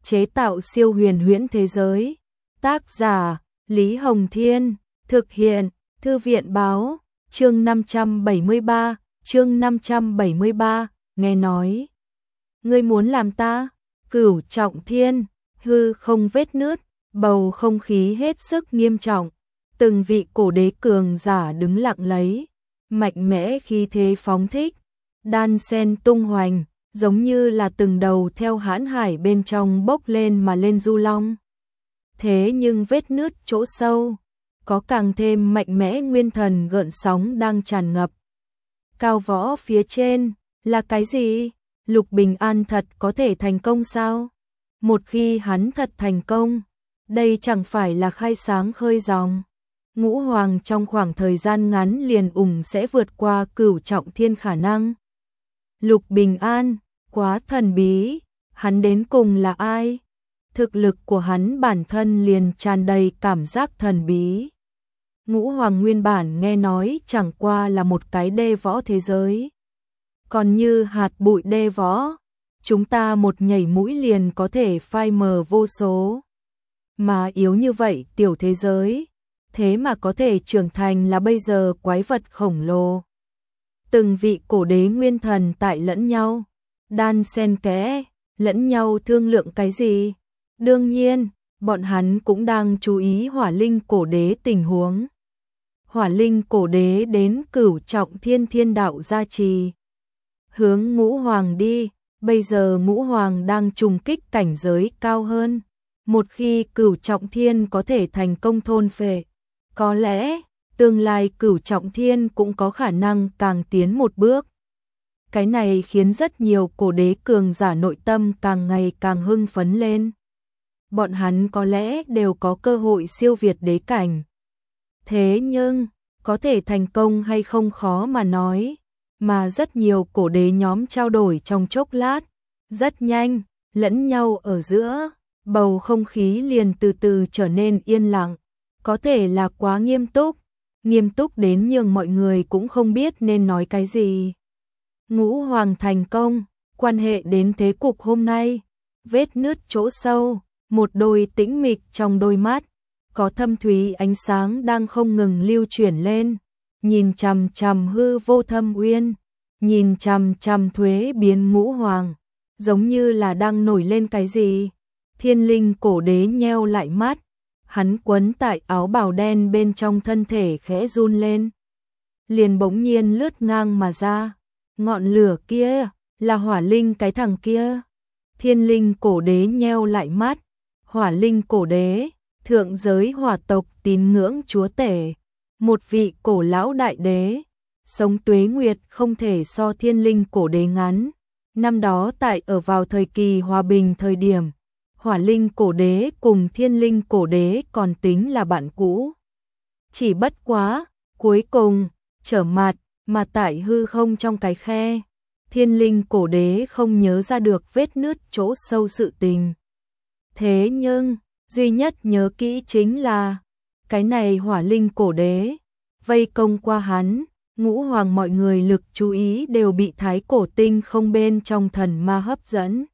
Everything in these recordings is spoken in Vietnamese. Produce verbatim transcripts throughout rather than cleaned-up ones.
chế tạo siêu huyền huyễn thế giới. Tác giả Lý Hồng Thiên, thực hiện Thư viện Báo, chương năm trăm bảy mươi ba, chương năm trăm bảy mươi ba, nghe nói. Ngươi muốn làm ta? Cửu Trọng Thiên, hư không vết nứt, bầu không khí hết sức nghiêm trọng. Từng vị cổ đế cường giả đứng lặng lấy, mạnh mẽ khí thế phóng thích, đan sen tung hoành, giống như là từng đầu theo hãn hải bên trong bốc lên mà lên du long. Thế nhưng vết nứt chỗ sâu, có càng thêm mạnh mẽ nguyên thần gợn sóng đang tràn ngập. Cao võ phía trên, là cái gì? Lục Bình An thật có thể thành công sao? Một khi hắn thật thành công, đây chẳng phải là khai sáng khơi dòng. Ngũ Hoàng trong khoảng thời gian ngắn liền ủng sẽ vượt qua Cửu Trọng Thiên khả năng. Lục Bình An, quá thần bí, hắn đến cùng là ai? Thực lực của hắn bản thân liền tràn đầy cảm giác thần bí. Ngũ Hoàng nguyên bản nghe nói chẳng qua là một cái đê võ thế giới. Còn như hạt bụi đê võ, chúng ta một nhảy mũi liền có thể phai mờ vô số. Mà yếu như vậy tiểu thế giới, thế mà có thể trưởng thành là bây giờ quái vật khổng lồ. Từng vị cổ đế nguyên thần tại lẫn nhau, đan xen kẽ, lẫn nhau thương lượng cái gì? Đương nhiên, bọn hắn cũng đang chú ý Hỏa Linh cổ đế tình huống. Hỏa Linh cổ đế đến Cửu Trọng Thiên thiên đạo gia trì. Hướng Ngũ Hoàng đi, bây giờ Ngũ Hoàng đang trùng kích cảnh giới cao hơn. Một khi Cửu Trọng Thiên có thể thành công thôn phệ, có lẽ tương lai Cửu Trọng Thiên cũng có khả năng càng tiến một bước. Cái này khiến rất nhiều cổ đế cường giả nội tâm càng ngày càng hưng phấn lên. Bọn hắn có lẽ đều có cơ hội siêu việt đế cảnh. Thế nhưng, có thể thành công hay không khó mà nói, mà rất nhiều cổ đế nhóm trao đổi trong chốc lát, rất nhanh, lẫn nhau ở giữa, bầu không khí liền từ từ trở nên yên lặng, có thể là quá nghiêm túc, nghiêm túc đến nhường mọi người cũng không biết nên nói cái gì. Ngũ Hoàng thành công, quan hệ đến thế cục hôm nay, vết nứt chỗ sâu, một đôi tĩnh mịch trong đôi mắt, có thâm thúy ánh sáng đang không ngừng lưu chuyển lên, nhìn chằm chằm hư vô thâm uyên, nhìn chằm chằm thuế biến Ngũ Hoàng, giống như là đang nổi lên cái gì. Thiên Linh cổ đế nheo lại mắt, hắn quấn tại áo bào đen bên trong thân thể khẽ run lên, liền bỗng nhiên lướt ngang mà ra. Ngọn lửa kia, là Hỏa Linh cái thằng kia. Thiên Linh cổ đế nheo lại mắt, Hỏa Linh cổ đế, thượng giới hỏa tộc tín ngưỡng chúa tể, một vị cổ lão đại đế, sống tuế nguyệt không thể so Thiên Linh cổ đế ngắn. Năm đó tại ở vào thời kỳ hòa bình thời điểm, Hỏa Linh cổ đế cùng Thiên Linh cổ đế còn tính là bạn cũ. Chỉ bất quá, cuối cùng, trở mặt, mà tại hư không trong cái khe, Thiên Linh cổ đế không nhớ ra được vết nứt chỗ sâu sự tình. Thế nhưng, duy nhất nhớ kỹ chính là, cái này Hỏa Linh cổ đế, vây công qua hắn, Ngũ Hoàng mọi người lực chú ý đều bị thái cổ tinh không bên trong thần ma hấp dẫn.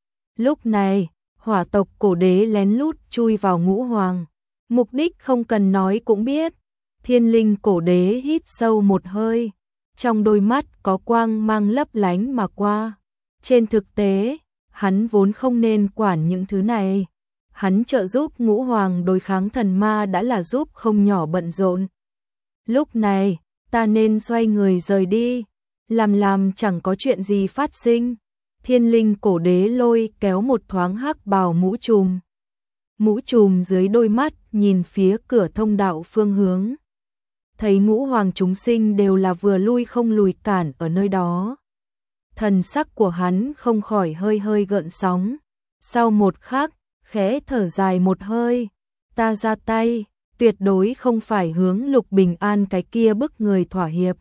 Lúc này, hỏa tộc cổ đế lén lút chui vào Ngũ Hoàng, mục đích không cần nói cũng biết. Thiên Linh cổ đế hít sâu một hơi, trong đôi mắt có quang mang lấp lánh mà qua. Trên thực tế, hắn vốn không nên quản những thứ này. Hắn trợ giúp Ngũ Hoàng đối kháng thần ma đã là giúp không nhỏ bận rộn. Lúc này, ta nên xoay người rời đi, làm làm chẳng có chuyện gì phát sinh. Thiên Linh cổ đế lôi kéo một thoáng hắc bào mũ trùm. Mũ trùm dưới đôi mắt nhìn phía cửa thông đạo phương hướng. Thấy Ngũ Hoàng chúng sinh đều là vừa lui không lùi cản ở nơi đó. Thần sắc của hắn không khỏi hơi hơi gợn sóng. Sau một khắc, khẽ thở dài một hơi. Ta ra tay, tuyệt đối không phải hướng Lục Bình An cái kia bức người thỏa hiệp.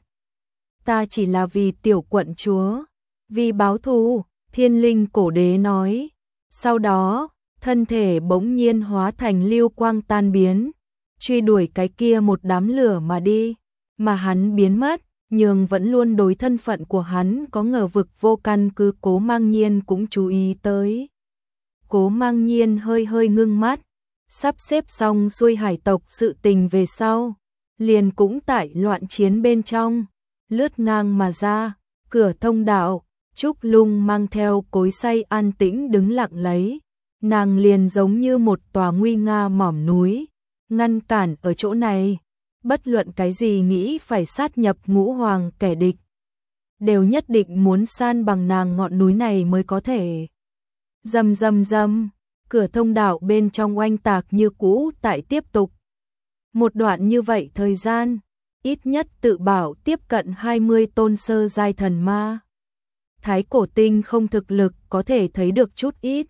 Ta chỉ là vì tiểu quận chúa, vì báo thù. Thiên Linh cổ đế nói. Sau đó, thân thể bỗng nhiên hóa thành lưu quang tan biến, truy đuổi cái kia một đám lửa mà đi, mà hắn biến mất, nhưng vẫn luôn đối thân phận của hắn có ngờ vực vô căn cứ Cố Mang Nhiên cũng chú ý tới. Cố Mang Nhiên hơi hơi ngưng mắt, sắp xếp xong xuôi hải tộc sự tình về sau, liền cũng tại loạn chiến bên trong, lướt ngang mà ra, cửa thông đạo, Trúc Lung mang theo cối xay an tĩnh đứng lặng lấy, nàng liền giống như một tòa nguy nga mỏm núi, ngăn cản ở chỗ này, bất luận cái gì nghĩ phải sát nhập Ngũ Hoàng kẻ địch, đều nhất định muốn san bằng nàng ngọn núi này mới có thể. Rầm rầm rầm, cửa thông đạo bên trong oanh tạc như cũ tại tiếp tục. Một đoạn như vậy thời gian, ít nhất tự bảo tiếp cận hai mươi tôn sơ giai thần ma. Thái Cổ Tinh không thực lực có thể thấy được chút ít.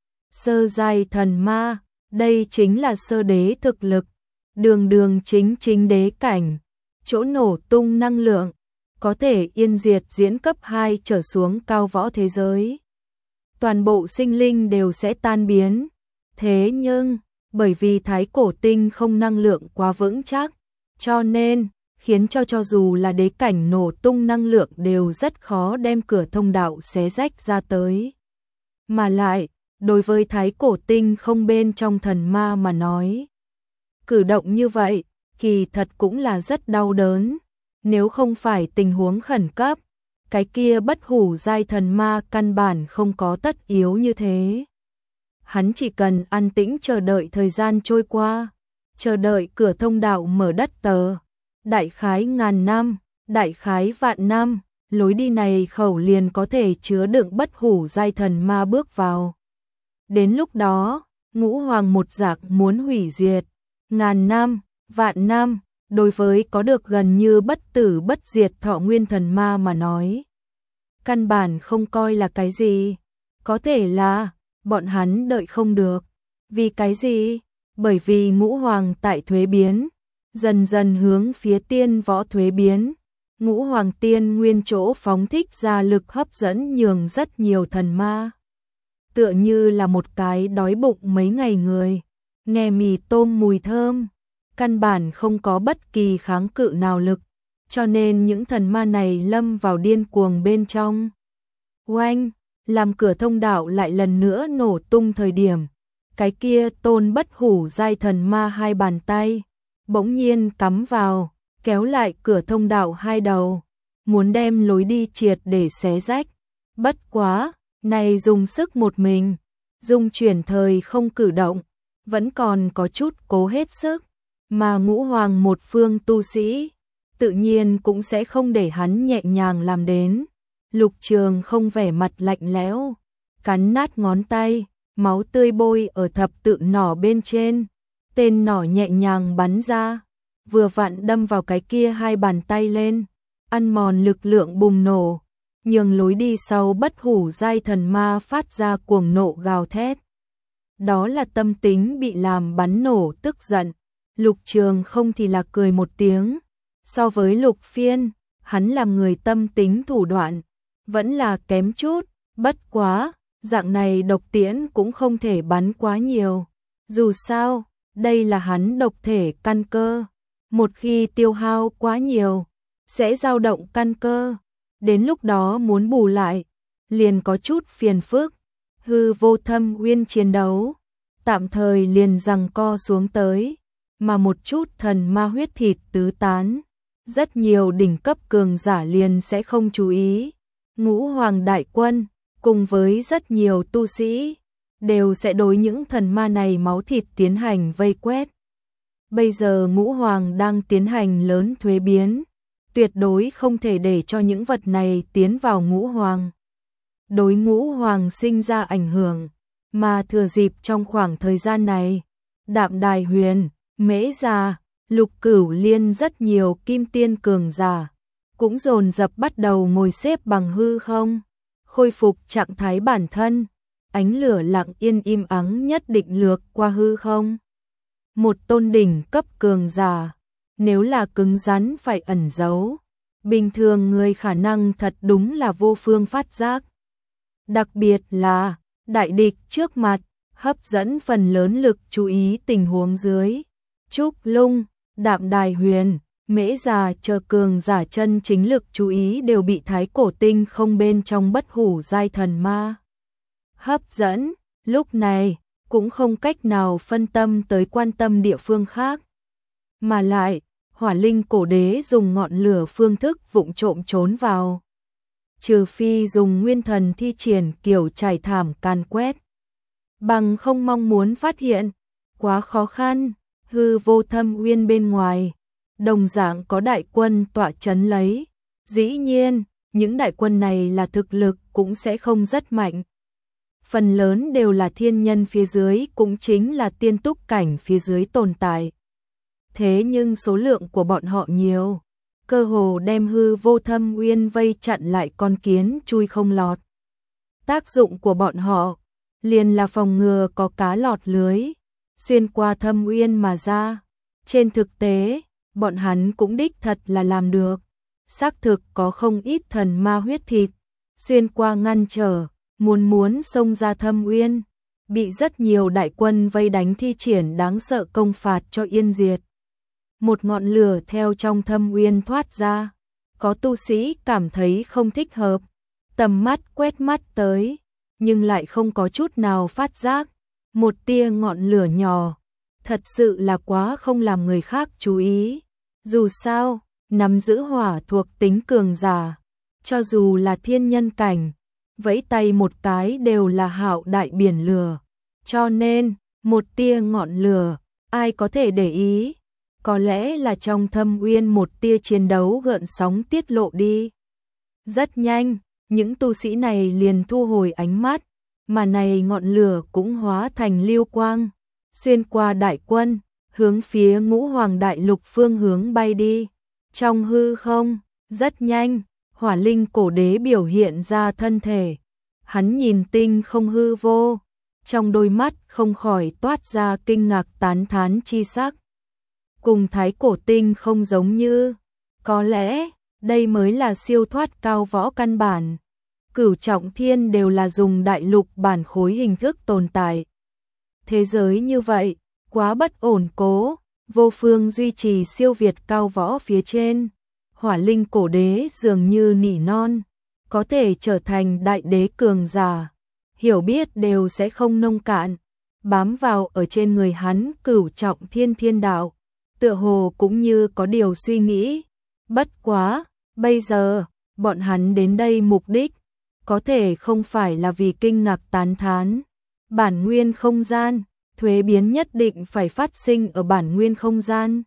Sơ giai thần ma, đây chính là sơ đế thực lực, đường đường chính chính đế cảnh, chỗ nổ tung năng lượng, có thể yên diệt diễn cấp hai trở xuống cao võ thế giới. Toàn bộ sinh linh đều sẽ tan biến. Thế nhưng, bởi vì Thái Cổ Tinh không năng lượng quá vững chắc, cho nên, khiến cho cho dù là đế cảnh nổ tung năng lượng đều rất khó đem cửa thông đạo xé rách ra tới. Mà lại, đối với Thái Cổ Tinh không bên trong thần ma mà nói, cử động như vậy, kỳ thật cũng là rất đau đớn. Nếu không phải tình huống khẩn cấp, cái kia bất hủ giai thần ma căn bản không có tất yếu như thế. Hắn chỉ cần an tĩnh chờ đợi thời gian trôi qua, chờ đợi cửa thông đạo mở đất tờ. Đại khái ngàn năm, đại khái vạn năm, lối đi này khẩu liền có thể chứa đựng bất hủ giai thần ma bước vào. Đến lúc đó, Ngũ Hoàng một giặc muốn hủy diệt, ngàn năm, vạn năm, đối với có được gần như bất tử bất diệt thọ nguyên thần ma mà nói, căn bản không coi là cái gì. Có thể là, bọn hắn đợi không được. Vì cái gì? Bởi vì Ngũ Hoàng tại thuế biến, dần dần hướng phía tiên võ thuế biến. Ngũ Hoàng tiên nguyên chỗ phóng thích ra lực hấp dẫn nhường rất nhiều thần ma. Tựa như là một cái đói bụng mấy ngày người, nghe mì tôm mùi thơm, căn bản không có bất kỳ kháng cự nào lực, cho nên những thần ma này lâm vào điên cuồng bên trong. Oanh, làm cửa thông đạo lại lần nữa nổ tung thời điểm, cái kia tôn bất hủ giai thần ma hai bàn tay, bỗng nhiên cắm vào, kéo lại cửa thông đạo hai đầu, muốn đem lối đi triệt để xé rách. Bất quá, này dùng sức một mình, dùng chuyển thời không cử động, vẫn còn có chút cố hết sức, mà Ngũ Hoàng một phương tu sĩ, tự nhiên cũng sẽ không để hắn nhẹ nhàng làm đến. Lục Trường không vẻ mặt lạnh lẽo, cắn nát ngón tay, máu tươi bôi ở thập tự nỏ bên trên, tên nỏ nhẹ nhàng bắn ra, vừa vặn đâm vào cái kia hai bàn tay lên, ăn mòn lực lượng bùng nổ, nhường lối đi sau bất hủ giai thần ma phát ra cuồng nộ gào thét. Đó là tâm tính bị làm bắn nổ tức giận. Lục Trường không thì là cười một tiếng, so với Lục Phiên, hắn làm người tâm tính thủ đoạn, vẫn là kém chút, bất quá, dạng này độc tiễn cũng không thể bắn quá nhiều. Dù sao, đây là hắn độc thể căn cơ, một khi tiêu hao quá nhiều, sẽ dao động căn cơ, đến lúc đó muốn bù lại, liền có chút phiền phức. Hư vô thâm uyên chiến đấu, tạm thời liền giằng co xuống tới, mà một chút thần ma huyết thịt tứ tán, rất nhiều đỉnh cấp cường giả liền sẽ không chú ý. Ngũ Hoàng đại quân, cùng với rất nhiều tu sĩ, đều sẽ đối những thần ma này máu thịt tiến hành vây quét. Bây giờ Ngũ Hoàng đang tiến hành lớn thuế biến, tuyệt đối không thể để cho những vật này tiến vào Ngũ Hoàng. Đối Ngũ Hoàng sinh ra ảnh hưởng, mà thừa dịp trong khoảng thời gian này, Đạm Đài Huyền, Mễ Già, Lục Cửu Liên rất nhiều kim tiên cường giả, cũng dồn dập bắt đầu ngồi xếp bằng hư không, khôi phục trạng thái bản thân, ánh lửa lặng yên im ắng nhất định lược qua hư không. Một tôn đỉnh cấp cường giả, nếu là cứng rắn phải ẩn giấu, bình thường người khả năng thật đúng là vô phương phát giác. Đặc biệt là, đại địch trước mặt, hấp dẫn phần lớn lực chú ý tình huống dưới. Trúc Lung, Đạm Đài Huyền, Mễ Già chờ cường giả chân chính lực chú ý đều bị Thái Cổ Tinh không bên trong bất hủ giai thần ma hấp dẫn, lúc này cũng không cách nào phân tâm tới quan tâm địa phương khác. Mà lại, Hỏa Linh cổ đế dùng ngọn lửa phương thức vụng trộm trốn vào. Trừ phi dùng nguyên thần thi triển kiểu trải thảm càn quét. Bằng không mong muốn phát hiện, quá khó khăn, hư vô thâm uyên bên ngoài. Đồng dạng có đại quân tọa chấn lấy. Dĩ nhiên, những đại quân này là thực lực cũng sẽ không rất mạnh. Phần lớn đều là thiên nhân phía dưới, cũng chính là tiên túc cảnh phía dưới tồn tại. Thế nhưng số lượng của bọn họ nhiều, cơ hồ đem hư vô thâm uyên vây chặn lại con kiến chui không lọt. Tác dụng của bọn họ liền là phòng ngừa có cá lọt lưới, xuyên qua thâm uyên mà ra. Trên thực tế, bọn hắn cũng đích thật là làm được. Xác thực có không ít thần ma huyết thịt, xuyên qua ngăn trở, muốn muốn xông ra thâm uyên, bị rất nhiều đại quân vây đánh thi triển đáng sợ công phạt cho yên diệt. Một ngọn lửa theo trong thâm uyên thoát ra, có tu sĩ cảm thấy không thích hợp, tầm mắt quét mắt tới, nhưng lại không có chút nào phát giác, một tia ngọn lửa nhỏ, thật sự là quá không làm người khác chú ý. Dù sao, nắm giữ hỏa thuộc tính cường giả, cho dù là thiên nhân cảnh, vẫy tay một cái đều là hạo đại biển lửa, cho nên, một tia ngọn lửa, ai có thể để ý. Có lẽ là trong thâm uyên một tia chiến đấu gợn sóng tiết lộ đi. Rất nhanh, những tu sĩ này liền thu hồi ánh mắt, mà này ngọn lửa cũng hóa thành lưu quang, xuyên qua đại quân, hướng phía Ngũ Hoàng đại lục phương hướng bay đi. Trong hư không, rất nhanh, Hỏa Linh cổ đế biểu hiện ra thân thể. Hắn nhìn tinh không hư vô, trong đôi mắt không khỏi toát ra kinh ngạc tán thán chi sắc. Cùng thái cổ tinh không giống như, có lẽ đây mới là siêu thoát cao võ căn bản. Cửu trọng thiên đều là dùng đại lục bản khối hình thức tồn tại. Thế giới như vậy, quá bất ổn cố, vô phương duy trì siêu việt cao võ phía trên. Hỏa Linh cổ đế dường như nỉ non, có thể trở thành đại đế cường giả, hiểu biết đều sẽ không nông cạn, bám vào ở trên người hắn cửu trọng thiên thiên đạo, tựa hồ cũng như có điều suy nghĩ. Bất quá, bây giờ, bọn hắn đến đây mục đích, có thể không phải là vì kinh ngạc tán thán. Bản nguyên không gian, thuế biến nhất định phải phát sinh ở bản nguyên không gian.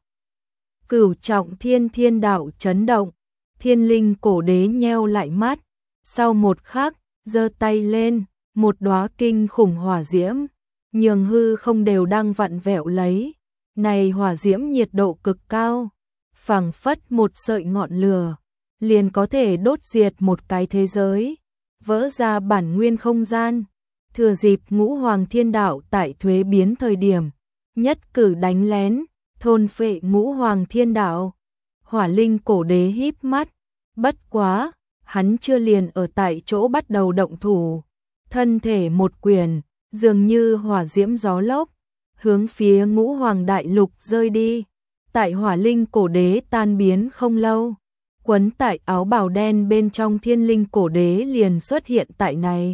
Cửu trọng thiên thiên đạo chấn động, Thiên Linh cổ đế nheo lại mắt, sau một khắc, giơ tay lên, một đóa kinh khủng hỏa diễm, nhường hư không đều đang vặn vẹo lấy. Này hỏa diễm nhiệt độ cực cao, phảng phất một sợi ngọn lửa, liền có thể đốt diệt một cái thế giới, vỡ ra bản nguyên không gian. Thừa dịp Ngũ Hoàng thiên đạo tại thuế biến thời điểm, nhất cử đánh lén, thôn phệ Ngũ Hoàng thiên đạo. Hỏa Linh cổ đế híp mắt, bất quá, hắn chưa liền ở tại chỗ bắt đầu động thủ, thân thể một quyền, dường như hỏa diễm gió lốc, hướng phía Ngũ Hoàng đại lục rơi đi. Tại Hỏa Linh cổ đế tan biến không lâu, quấn tại áo bào đen bên trong Thiên Linh cổ đế liền xuất hiện tại này.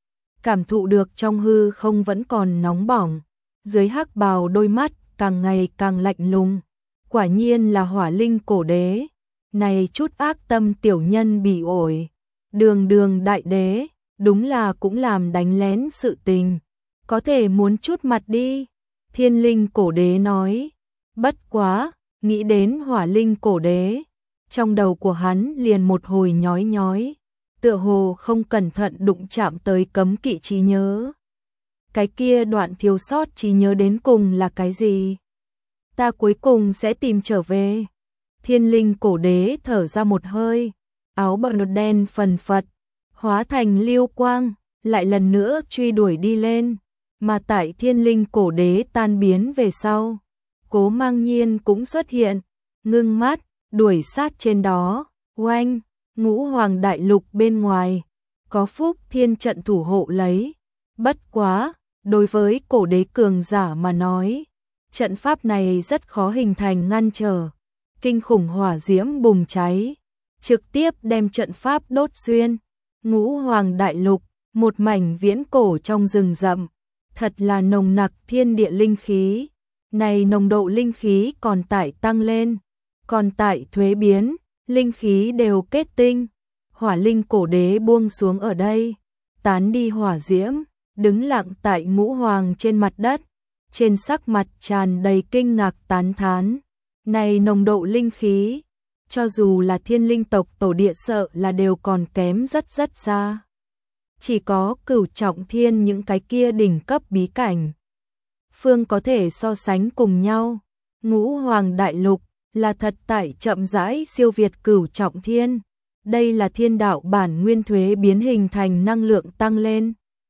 Cảm thụ được trong hư không vẫn còn nóng bỏng, dưới hắc bào đôi mắt càng ngày càng lạnh lùng. Quả nhiên là Hỏa Linh cổ đế, này chút ác tâm tiểu nhân bỉ ổi, đường đường đại đế, đúng là cũng làm đánh lén sự tình, có thể muốn chút mặt đi. Thiên Linh cổ đế nói, bất quá, nghĩ đến Hỏa Linh cổ đế, trong đầu của hắn liền một hồi nhói nhói, tựa hồ không cẩn thận đụng chạm tới cấm kỵ trí nhớ. Cái kia đoạn thiếu sót trí nhớ đến cùng là cái gì? Ta cuối cùng sẽ tìm trở về. Thiên Linh cổ đế thở ra một hơi, áo bào đen phần phật, hóa thành lưu quang, lại lần nữa truy đuổi đi lên. Mà tại Thiên Linh cổ đế tan biến về sau, Cố Mang Nhiên cũng xuất hiện, ngưng mắt, đuổi sát trên đó. Oanh, Ngũ Hoàng đại lục bên ngoài, có Phúc Thiên trận thủ hộ lấy. Bất quá, đối với cổ đế cường giả mà nói, trận pháp này rất khó hình thành ngăn trở. Kinh khủng hỏa diễm bùng cháy, trực tiếp đem trận pháp đốt xuyên. Ngũ Hoàng đại lục, một mảnh viễn cổ trong rừng rậm, thật là nồng nặc thiên địa linh khí. Này nồng độ linh khí còn tại tăng lên, còn tại thuế biến, linh khí đều kết tinh. Hỏa linh cổ đế buông xuống ở đây, tán đi hỏa diễm, đứng lặng tại ngũ hoàng trên mặt đất, trên sắc mặt tràn đầy kinh ngạc tán thán. Này nồng độ linh khí, cho dù là thiên linh tộc tổ địa sợ là đều còn kém rất rất xa. Chỉ có cửu trọng thiên những cái kia đỉnh cấp bí cảnh phương có thể so sánh cùng nhau. Ngũ hoàng đại lục là thật tại chậm rãi siêu việt cửu trọng thiên. Đây là thiên đạo bản nguyên thuế biến hình thành năng lượng tăng lên.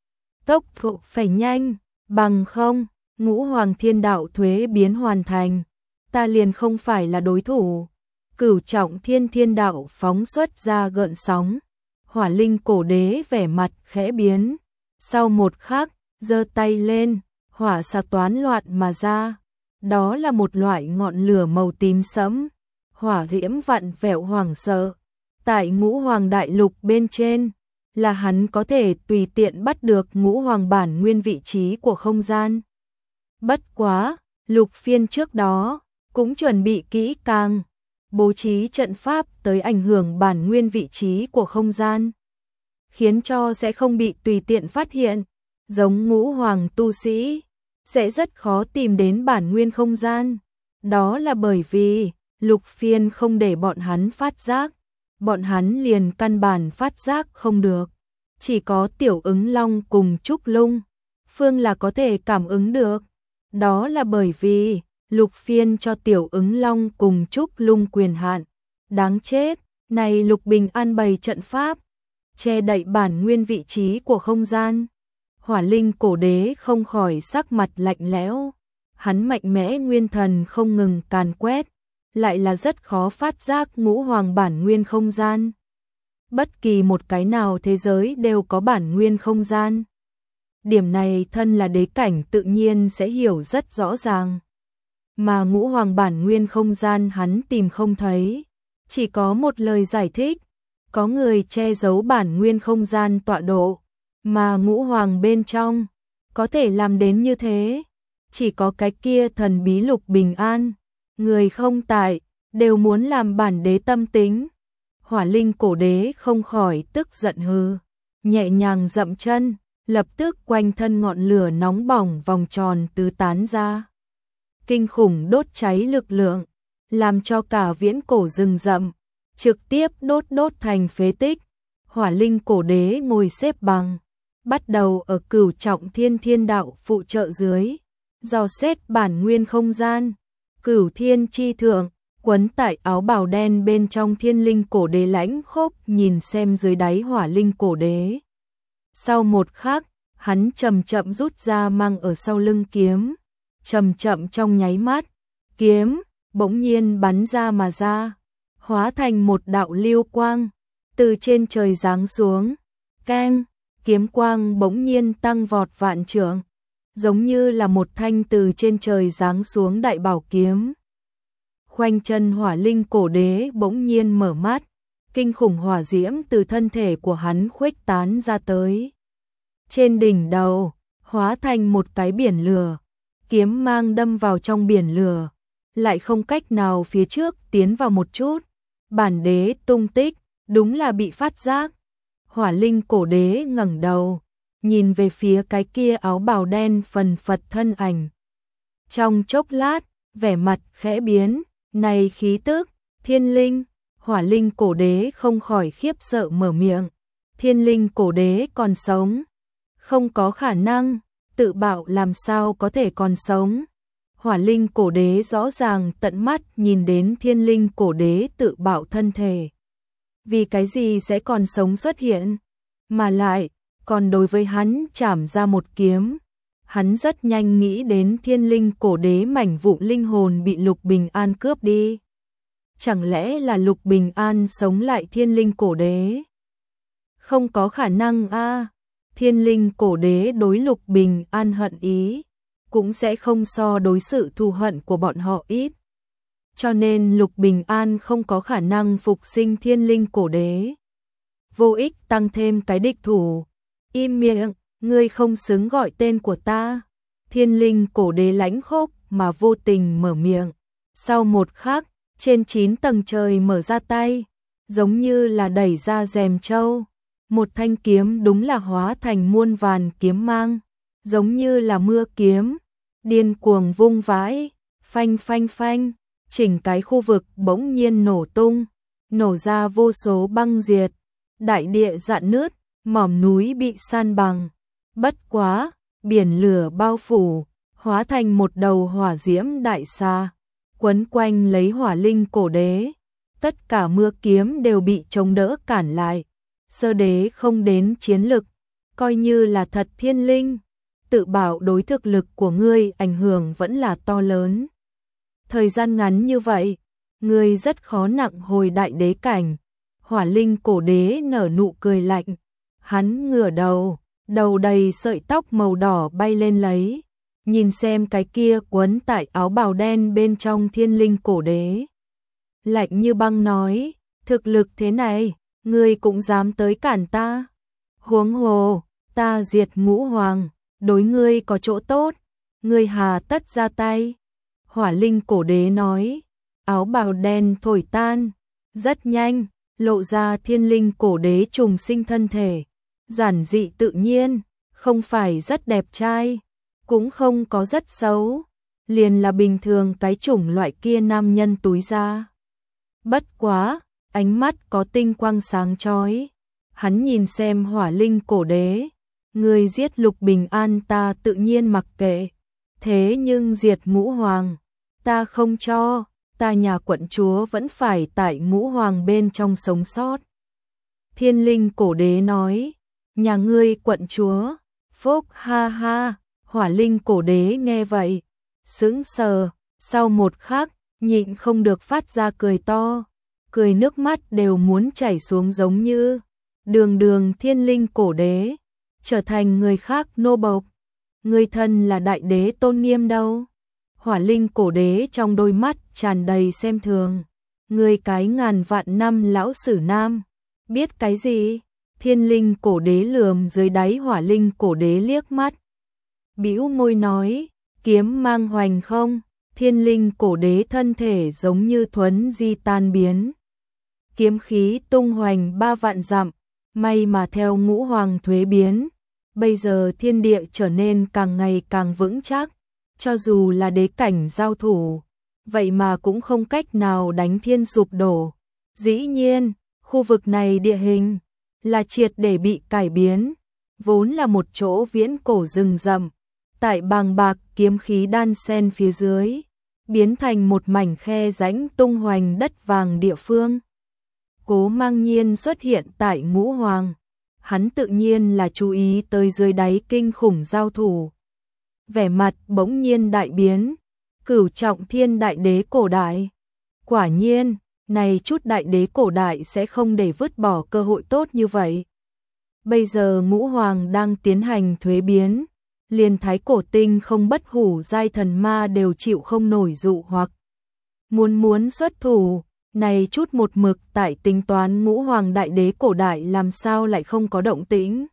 Tốc độ phải nhanh, bằng không, ngũ hoàng thiên đạo thuế biến hoàn thành, ta liền không phải là đối thủ. Cửu trọng thiên thiên đạo phóng xuất ra gợn sóng. Hỏa linh cổ đế vẻ mặt khẽ biến. Sau một khắc, giơ tay lên, hỏa xà toán loạn mà ra. Đó là một loại ngọn lửa màu tím sẫm. Hỏa diễm vặn vẹo hoảng sợ. Tại ngũ hoàng đại lục bên trên, là hắn có thể tùy tiện bắt được ngũ hoàng bản nguyên vị trí của không gian. Bất quá, lục phiên trước đó, cũng chuẩn bị kỹ càng, bố trí trận pháp tới ảnh hưởng bản nguyên vị trí của không gian, khiến cho sẽ không bị tùy tiện phát hiện, giống ngũ hoàng tu sĩ, sẽ rất khó tìm đến bản nguyên không gian. Đó là bởi vì, lục phiên không để bọn hắn phát giác, bọn hắn liền căn bản phát giác không được. Chỉ có tiểu ứng long cùng trúc lung, phương là có thể cảm ứng được. Đó là bởi vì, lục phiên cho tiểu ứng long cùng trúc lung quyền hạn. Đáng chết, này lục bình an bày trận pháp, che đậy bản nguyên vị trí của không gian. Hỏa linh cổ đế không khỏi sắc mặt lạnh lẽo. Hắn mạnh mẽ nguyên thần không ngừng càn quét, lại là rất khó phát giác ngũ hoàng bản nguyên không gian. Bất kỳ một cái nào thế giới đều có bản nguyên không gian. Điểm này thân là đế cảnh tự nhiên sẽ hiểu rất rõ ràng. Mà ngũ hoàng bản nguyên không gian hắn tìm không thấy. Chỉ có một lời giải thích. Có người che giấu bản nguyên không gian tọa độ. Mà ngũ hoàng bên trong có thể làm đến như thế. Chỉ có cái kia thần bí lục bình an. Người không tại, đều muốn làm bản đế tâm tính. Hỏa linh cổ đế không khỏi tức giận hừ, nhẹ nhàng dậm chân, lập tức quanh thân ngọn lửa nóng bỏng vòng tròn tứ tán ra. Kinh khủng đốt cháy lực lượng, làm cho cả viễn cổ rừng rậm, trực tiếp đốt đốt thành phế tích. Hỏa linh cổ đế ngồi xếp bằng, bắt đầu ở cửu trọng thiên thiên đạo phụ trợ dưới, dò xét bản nguyên không gian. Cửu thiên chi thượng, quấn tại áo bào đen bên trong thiên linh cổ đế lãnh khốc nhìn xem dưới đáy hỏa linh cổ đế. Sau một khắc, hắn chậm chậm rút ra mang ở sau lưng kiếm. Chậm chậm trong nháy mắt, kiếm bỗng nhiên bắn ra mà ra, hóa thành một đạo lưu quang, từ trên trời giáng xuống. Keng, kiếm quang bỗng nhiên tăng vọt vạn trượng, giống như là một thanh từ trên trời giáng xuống đại bảo kiếm. Khoanh chân hỏa linh cổ đế bỗng nhiên mở mắt, kinh khủng hỏa diễm từ thân thể của hắn khuếch tán ra tới. Trên đỉnh đầu, hóa thành một cái biển lửa, kiếm mang đâm vào trong biển lửa, lại không cách nào phía trước tiến vào một chút. Bản đế tung tích, đúng là bị phát giác. Hỏa linh cổ đế ngẩng đầu, nhìn về phía cái kia áo bào đen phần phật thân ảnh. Trong chốc lát, vẻ mặt khẽ biến, này khí tức, thiên linh. Hỏa linh cổ đế không khỏi khiếp sợ mở miệng. Thiên linh cổ đế còn sống? Không có khả năng, tự bạo làm sao có thể còn sống? Hỏa linh cổ đế rõ ràng tận mắt nhìn đến thiên linh cổ đế tự bạo thân thể. Vì cái gì sẽ còn sống xuất hiện? Mà lại, còn đối với hắn chảm ra một kiếm. Hắn rất nhanh nghĩ đến thiên linh cổ đế mảnh vụn linh hồn bị Lục Bình An cướp đi. Chẳng lẽ là Lục Bình An sống lại thiên linh cổ đế? Không có khả năng a. Thiên linh cổ đế đối Lục Bình An hận ý, cũng sẽ không so đối sự thù hận của bọn họ ít. Cho nên Lục Bình An không có khả năng phục sinh thiên linh cổ đế. Vô ích tăng thêm cái địch thủ. Im miệng, ngươi không xứng gọi tên của ta. Thiên linh cổ đế lãnh khốc mà vô tình mở miệng. Sau một khắc, trên chín tầng trời mở ra tay, giống như là đẩy ra rèm châu. Một thanh kiếm đúng là hóa thành muôn vàn kiếm mang, giống như là mưa kiếm, điên cuồng vung vãi, phanh phanh phanh, chỉnh cái khu vực bỗng nhiên nổ tung, nổ ra vô số băng diệt, đại địa rạn nứt, mỏm núi bị san bằng. Bất quá, biển lửa bao phủ, hóa thành một đầu hỏa diễm đại xa, quấn quanh lấy hỏa linh cổ đế. Tất cả mưa kiếm đều bị chống đỡ cản lại. Sơ đế không đến chiến lực, coi như là thật thiên linh, tự bảo đối thực lực của ngươi ảnh hưởng vẫn là to lớn. Thời gian ngắn như vậy, ngươi rất khó nặng hồi đại đế cảnh. Hỏa linh cổ đế nở nụ cười lạnh, hắn ngửa đầu, đầu đầy sợi tóc màu đỏ bay lên lấy, nhìn xem cái kia quấn tại áo bào đen bên trong thiên linh cổ đế. Lạnh như băng nói, thực lực thế này, ngươi cũng dám tới cản ta. Huống hồ, ta diệt ngũ hoàng, đối ngươi có chỗ tốt, ngươi hà tất ra tay. Hỏa linh cổ đế nói, áo bào đen thổi tan, rất nhanh, lộ ra thiên linh cổ đế trùng sinh thân thể. Giản dị tự nhiên, không phải rất đẹp trai, cũng không có rất xấu, liền là bình thường cái chủng loại kia nam nhân túi da. Bất quá, ánh mắt có tinh quang sáng chói. Hắn nhìn xem hỏa linh cổ đế, người giết Lục Bình An ta tự nhiên mặc kệ, thế nhưng diệt ngũ hoàng, ta không cho, ta nhà quận chúa vẫn phải tại ngũ hoàng bên trong sống sót. Thiên linh cổ đế nói, nhà ngươi quận chúa, phúc ha ha. Hỏa linh cổ đế nghe vậy, sững sờ, sau một khắc, nhịn không được phát ra cười to, cười nước mắt đều muốn chảy xuống giống như đường đường thiên linh cổ đế, trở thành người khác nô bộc. Người thân là đại đế tôn nghiêm đâu. Hỏa linh cổ đế trong đôi mắt tràn đầy xem thường, người cái ngàn vạn năm lão sử nam, biết cái gì? Thiên linh cổ đế lườm dưới đáy hỏa linh cổ đế liếc mắt, bĩu môi nói, kiếm mang hoành không. Thiên linh cổ đế thân thể giống như thuấn di tan biến, kiếm khí tung hoành ba vạn dặm. May mà theo ngũ hoàng thuế biến, bây giờ thiên địa trở nên càng ngày càng vững chắc, cho dù là đế cảnh giao thủ, vậy mà cũng không cách nào đánh thiên sụp đổ. Dĩ nhiên, khu vực này địa hình là triệt để bị cải biến, vốn là một chỗ viễn cổ rừng rậm, tại bàng bạc kiếm khí đan xen phía dưới, biến thành một mảnh khe rãnh tung hoành đất vàng địa phương. Cố Mang Nhiên xuất hiện tại ngũ hoàng, hắn tự nhiên là chú ý tới dưới đáy kinh khủng giao thủ. Vẻ mặt bỗng nhiên đại biến, cửu trọng thiên đại đế cổ đại. Quả nhiên, này chút đại đế cổ đại sẽ không để vứt bỏ cơ hội tốt như vậy. Bây giờ ngũ hoàng đang tiến hành thuế biến, liền thái cổ tinh không bất hủ giai thần ma đều chịu không nổi dụ hoặc muốn muốn xuất thủ. Này chút một mực tại tính toán ngũ hoàng đại đế cổ đại làm sao lại không có động tĩnh.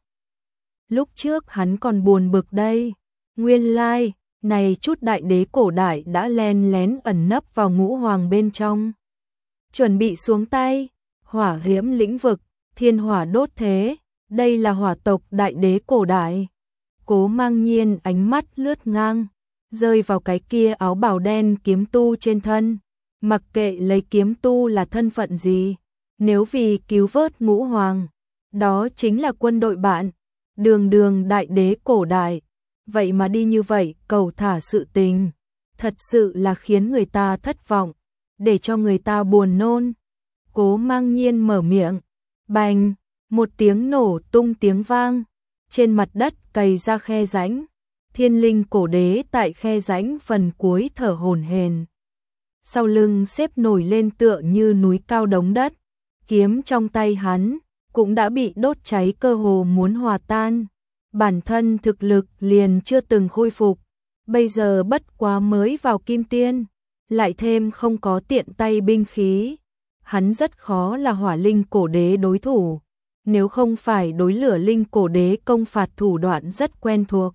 Lúc trước hắn còn buồn bực đây, nguyên lai, like, này chút đại đế cổ đại đã len lén ẩn nấp vào ngũ hoàng bên trong. Chuẩn bị xuống tay, hỏa diễm lĩnh vực, thiên hỏa đốt thế, đây là hỏa tộc đại đế cổ đại. Cố Mang Nhiên ánh mắt lướt ngang, rơi vào cái kia áo bào đen kiếm tu trên thân. Mặc kệ lấy kiếm tu là thân phận gì, nếu vì cứu vớt ngũ hoàng, đó chính là quân đội bạn, đường đường đại đế cổ đại, vậy mà đi như vậy cầu thả sự tình, thật sự là khiến người ta thất vọng, để cho người ta buồn nôn. Cố Mang Nhiên mở miệng, bành, một tiếng nổ tung tiếng vang, trên mặt đất cày ra khe rãnh, thiên linh cổ đế tại khe rãnh phần cuối thở hổn hển. Sau lưng xếp nổi lên tựa như núi cao đống đất, kiếm trong tay hắn cũng đã bị đốt cháy cơ hồ muốn hòa tan. Bản thân thực lực liền chưa từng khôi phục, bây giờ bất quá mới vào kim tiên, lại thêm không có tiện tay binh khí, hắn rất khó là hỏa linh cổ đế đối thủ. nếu không phải đối lửa linh cổ đế công phạt thủ đoạn rất quen thuộc.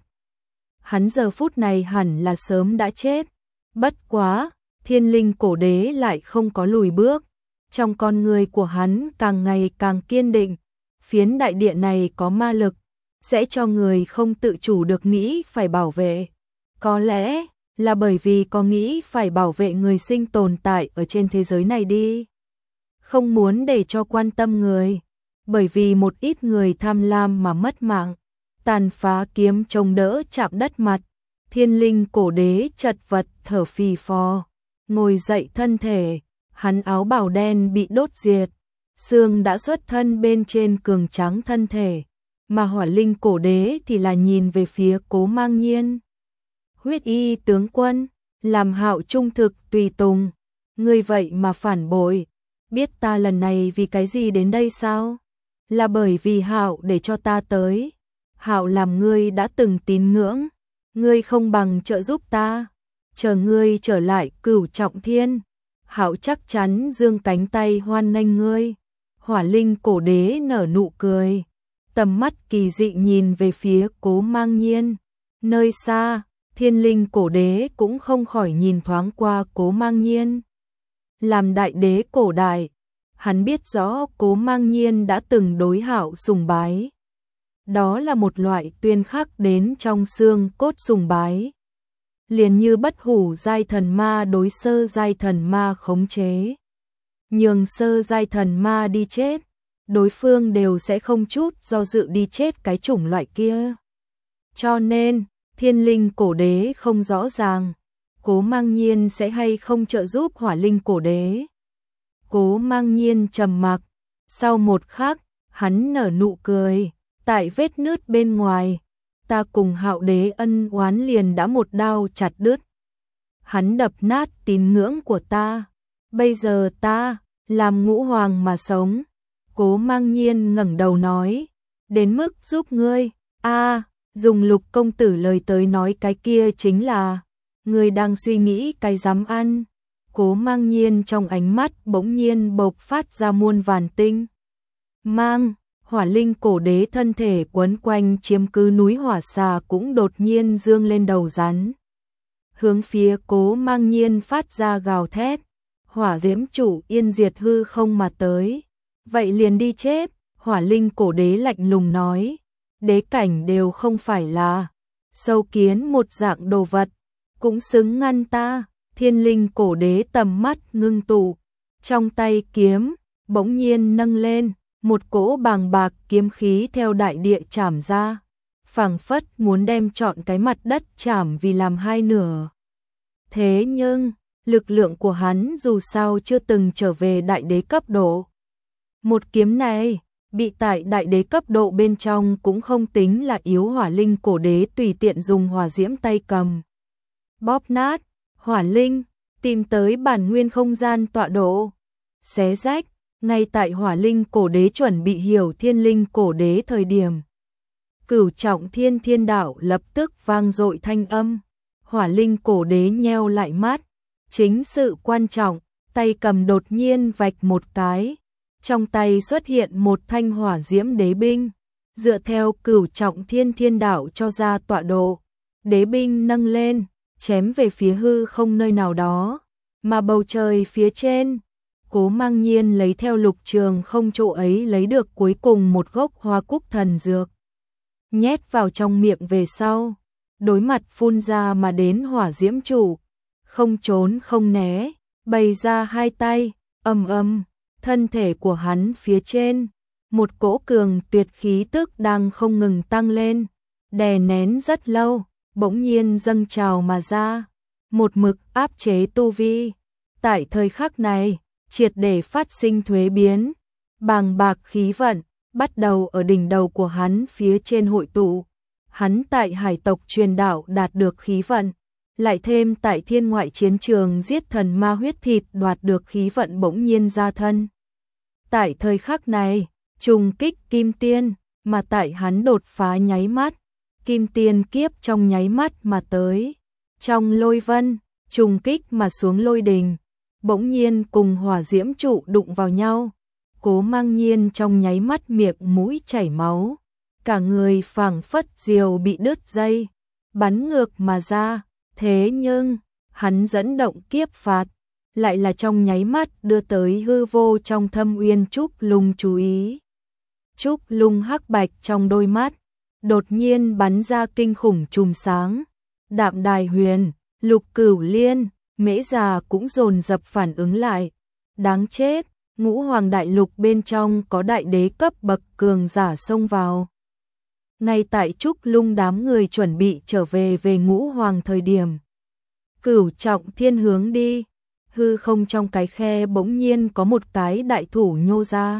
Hắn giờ phút này hẳn là sớm đã chết. Bất quá, thiên linh cổ đế lại không có lùi bước. Trong con người của hắn càng ngày càng kiên định. Phiến đại địa này có ma lực, sẽ cho người không tự chủ được nghĩ phải bảo vệ. Có lẽ là bởi vì có nghĩ phải bảo vệ người sinh tồn tại ở trên thế giới này đi. Không muốn để cho quan tâm người. Bởi vì một ít người tham lam mà mất mạng. Tàn phá kiếm chống đỡ chạm đất mặt. Thiên linh cổ đế chật vật thở phì phò. Ngồi dậy thân thể. Hắn áo bào đen bị đốt diệt. Xương đã xuất thân bên trên cường tráng thân thể. Mà hỏa linh cổ đế thì là nhìn về phía Cố Mang Nhiên. Huyết y tướng quân, làm Hạo trung thực tùy tùng. Ngươi vậy mà phản bội. Biết ta lần này vì cái gì đến đây sao? Là bởi vì Hạo để cho ta tới. Hạo làm ngươi đã từng tín ngưỡng. Ngươi không bằng trợ giúp ta. Chờ ngươi trở lại Cửu Trọng Thiên. Hạo chắc chắn giương cánh tay hoan nghênh ngươi. Hỏa linh cổ đế nở nụ cười. Tầm mắt kỳ dị nhìn về phía Cố Mang Nhiên. Nơi xa, thiên linh cổ đế cũng không khỏi nhìn thoáng qua Cố Mang Nhiên. Làm đại đế cổ đại, hắn biết rõ Cố Mang Nhiên đã từng đối Hạo sùng bái. Đó là một loại tuyên khắc đến trong xương cốt sùng bái. Liền như bất hủ giai thần ma đối sơ giai thần ma khống chế. Nhường sơ giai thần ma đi chết, đối phương đều sẽ không chút do dự đi chết cái chủng loại kia. Cho nên, thiên linh cổ đế không rõ ràng, Cố Mang Nhiên sẽ hay không trợ giúp hỏa linh cổ đế. Cố Mang Nhiên trầm mặc, sau một khắc, hắn nở nụ cười, tại vết nứt bên ngoài, ta cùng Hạo đế ân oán liền đã một đao chặt đứt. Hắn đập nát tín ngưỡng của ta, bây giờ ta làm ngũ hoàng mà sống. Cố Mang Nhiên ngẩng đầu nói, đến mức giúp ngươi. A, dùng Lục công tử lời tới nói cái kia chính là ngươi đang suy nghĩ cái dám ăn. Cố Mang Nhiên trong ánh mắt bỗng nhiên bộc phát ra muôn vàn tinh mang. Hỏa linh cổ đế thân thể quấn quanh chiếm cứ núi hỏa xà cũng đột nhiên dương lên đầu rắn. Hướng phía Cố Mang Nhiên phát ra gào thét. Hỏa diễm chủ yên diệt hư không mà tới. Vậy liền đi chết. Hỏa linh cổ đế lạnh lùng nói. Đế cảnh đều không phải là sâu kiến một dạng đồ vật. Cũng xứng ngăn ta. Thiên linh cổ đế tầm mắt ngưng tụ. Trong tay kiếm bỗng nhiên nâng lên. Một cỗ bàng bạc kiếm khí theo đại địa chảm ra, phảng phất muốn đem trọn cái mặt đất chảm vì làm hai nửa. Thế nhưng, lực lượng của hắn dù sao chưa từng trở về đại đế cấp độ. Một kiếm này, bị tại đại đế cấp độ bên trong cũng không tính là yếu. Hỏa linh cổ đế tùy tiện dùng hỏa diễm tay cầm. Bóp nát, hỏa linh, tìm tới bản nguyên không gian tọa độ. Xé rách. Ngay tại hỏa linh cổ đế chuẩn bị hiểu thiên linh cổ đế thời điểm. Cửu Trọng Thiên thiên đạo lập tức vang dội thanh âm. Hỏa linh cổ đế nheo lại mắt. Chính sự quan trọng, tay cầm đột nhiên vạch một cái. Trong tay xuất hiện một thanh hỏa diễm đế binh. Dựa theo Cửu Trọng Thiên thiên đạo cho ra tọa độ. Đế binh nâng lên, chém về phía hư không nơi nào đó. Mà bầu trời phía trên. Cố Mang Nhiên lấy theo Lục Trường Không chỗ ấy lấy được cuối cùng một gốc hoa cúc thần dược. Nhét vào trong miệng về sau. Đối mặt phun ra mà đến hỏa diễm chủ. Không trốn không né. Bày ra hai tay. Âm âm. Thân thể của hắn phía trên. Một cỗ cường tuyệt khí tức đang không ngừng tăng lên. Đè nén rất lâu. Bỗng nhiên dâng trào mà ra. Một mực áp chế tu vi. Tại thời khắc này. Triệt để phát sinh thuế biến, bàng bạc khí vận, bắt đầu ở đỉnh đầu của hắn phía trên hội tụ. Hắn tại hải tộc truyền đạo đạt được khí vận, lại thêm tại thiên ngoại chiến trường giết thần ma huyết thịt đoạt được khí vận bỗng nhiên ra thân. Tại thời khắc này, trùng kích kim tiên, mà tại hắn đột phá nháy mắt, kim tiên kiếp trong nháy mắt mà tới. Trong lôi vân, trùng kích mà xuống lôi đình. Bỗng nhiên cùng hỏa diễm trụ đụng vào nhau. Cố Mang Nhiên trong nháy mắt miệng mũi chảy máu, cả người phảng phất diều bị đứt dây, bắn ngược mà ra, thế nhưng, hắn dẫn động kiếp phạt, lại là trong nháy mắt đưa tới hư vô trong Thâm Uyên Trúc Lung chú ý. Trúc Lung hắc bạch trong đôi mắt, đột nhiên bắn ra kinh khủng chùm sáng, Đạm Đài Huyền, Lục Cửu Liên, Mễ Già cũng dồn dập phản ứng lại, đáng chết, Ngũ Hoàng Đại Lục bên trong có đại đế cấp bậc cường giả xông vào. Ngay tại Trúc Lung đám người chuẩn bị trở về về Ngũ Hoàng thời điểm, Cửu Trọng Thiên hướng đi, hư không trong cái khe bỗng nhiên có một cái đại thủ nhô ra.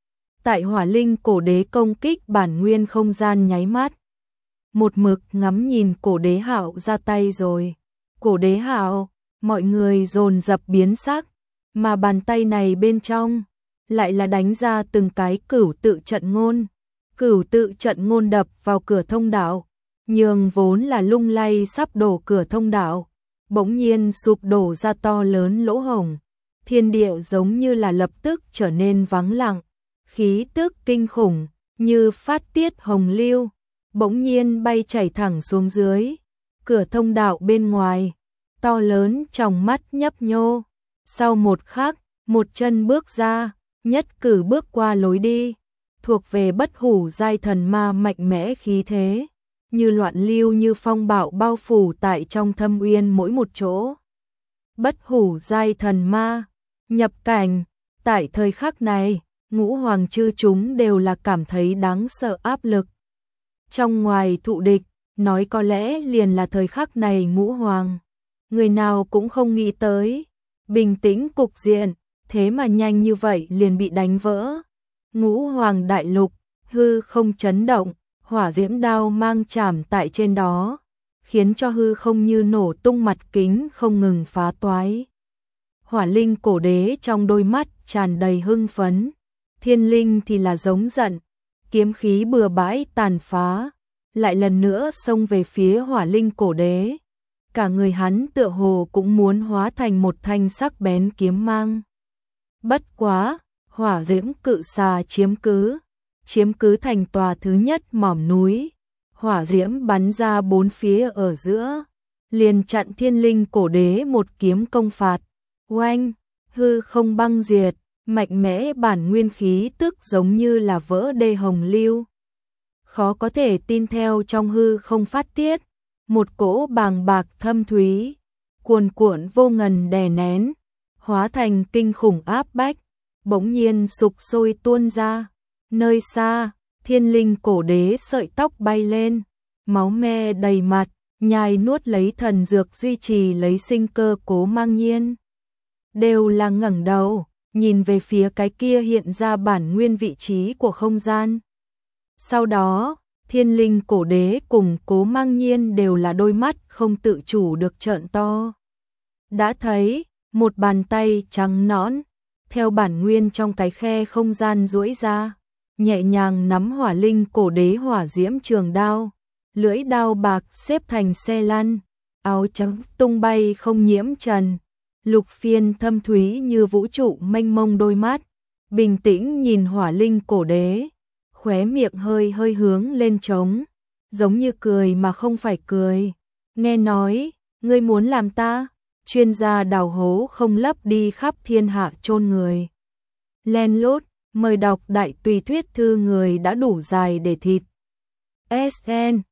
Tại Hỏa Linh Cổ Đế công kích bản nguyên không gian nháy mắt, một mực ngắm nhìn Cổ Đế Hạo ra tay rồi. Cổ Đế Hạo, mọi người dồn dập biến sắc, mà bàn tay này bên trong lại là đánh ra từng cái cửu tự trận ngôn. Cửu tự trận ngôn đập vào cửa thông đạo, nhường vốn là lung lay sắp đổ cửa thông đạo, bỗng nhiên sụp đổ ra to lớn lỗ hổng. Thiên địa giống như là lập tức trở nên vắng lặng, khí tức kinh khủng như phát tiết hồng lưu, bỗng nhiên bay chảy thẳng xuống dưới. Cửa thông đạo bên ngoài, to lớn trong mắt nhấp nhô. Sau một khắc, một chân bước ra, nhất cử bước qua lối đi, thuộc về bất hủ giai thần ma mạnh mẽ khí thế, như loạn lưu như phong bạo bao phủ tại trong Thâm Uyên mỗi một chỗ. Bất hủ giai thần ma, nhập cảnh, tại thời khắc này, Ngũ Hoàng chư chúng đều là cảm thấy đáng sợ áp lực. Trong ngoài thụ địch, nói có lẽ liền là thời khắc này Ngũ Hoàng, người nào cũng không nghĩ tới, bình tĩnh cục diện, thế mà nhanh như vậy liền bị đánh vỡ. Ngũ Hoàng Đại Lục, hư không chấn động, hỏa diễm đao mang chạm tại trên đó, khiến cho hư không như nổ tung mặt kính không ngừng phá toái. Hỏa Linh Cổ Đế trong đôi mắt tràn đầy hưng phấn, Thiên Linh thì là giống giận, kiếm khí bừa bãi tàn phá, lại lần nữa xông về phía Hỏa Linh Cổ Đế. Cả người hắn tựa hồ cũng muốn hóa thành một thanh sắc bén kiếm mang. Bất quá, hỏa diễm cự xà chiếm cứ, chiếm cứ thành tòa thứ nhất mỏm núi. Hỏa diễm bắn ra bốn phía ở giữa, liền chặn Thiên Linh Cổ Đế một kiếm công phạt. Oanh, hư không băng diệt, mạnh mẽ bản nguyên khí tức giống như là vỡ đê hồng lưu. Khó có thể tin theo trong hư không phát tiết, một cỗ bàng bạc thâm thúy, cuồn cuộn vô ngần đè nén, hóa thành kinh khủng áp bách, bỗng nhiên sục sôi tuôn ra. Nơi xa, Thiên Linh Cổ Đế sợi tóc bay lên, máu me đầy mặt, nhai nuốt lấy thần dược duy trì lấy sinh cơ. Cố Mang Nhiên đều là ngẩng đầu, nhìn về phía cái kia hiện ra bản nguyên vị trí của không gian. Sau đó, Thiên Linh Cổ Đế cùng Cố Mang Nhiên đều là đôi mắt không tự chủ được trợn to. Đã thấy, một bàn tay trắng nõn, theo bản nguyên trong cái khe không gian duỗi ra, nhẹ nhàng nắm Hỏa Linh Cổ Đế hỏa diễm trường đao, lưỡi đao bạc xếp thành xe lăn, áo trắng tung bay không nhiễm trần, lục phiên thâm thúy như vũ trụ mênh mông đôi mắt, bình tĩnh nhìn Hỏa Linh Cổ Đế, khóe miệng hơi hơi hướng lên trống, giống như cười mà không phải cười. Nghe nói, ngươi muốn làm ta, chuyên gia đào hố không lấp đi khắp thiên hạ chôn người. Len lút, mời đọc đại tùy thuyết thư người đã đủ dài để thịt. ét en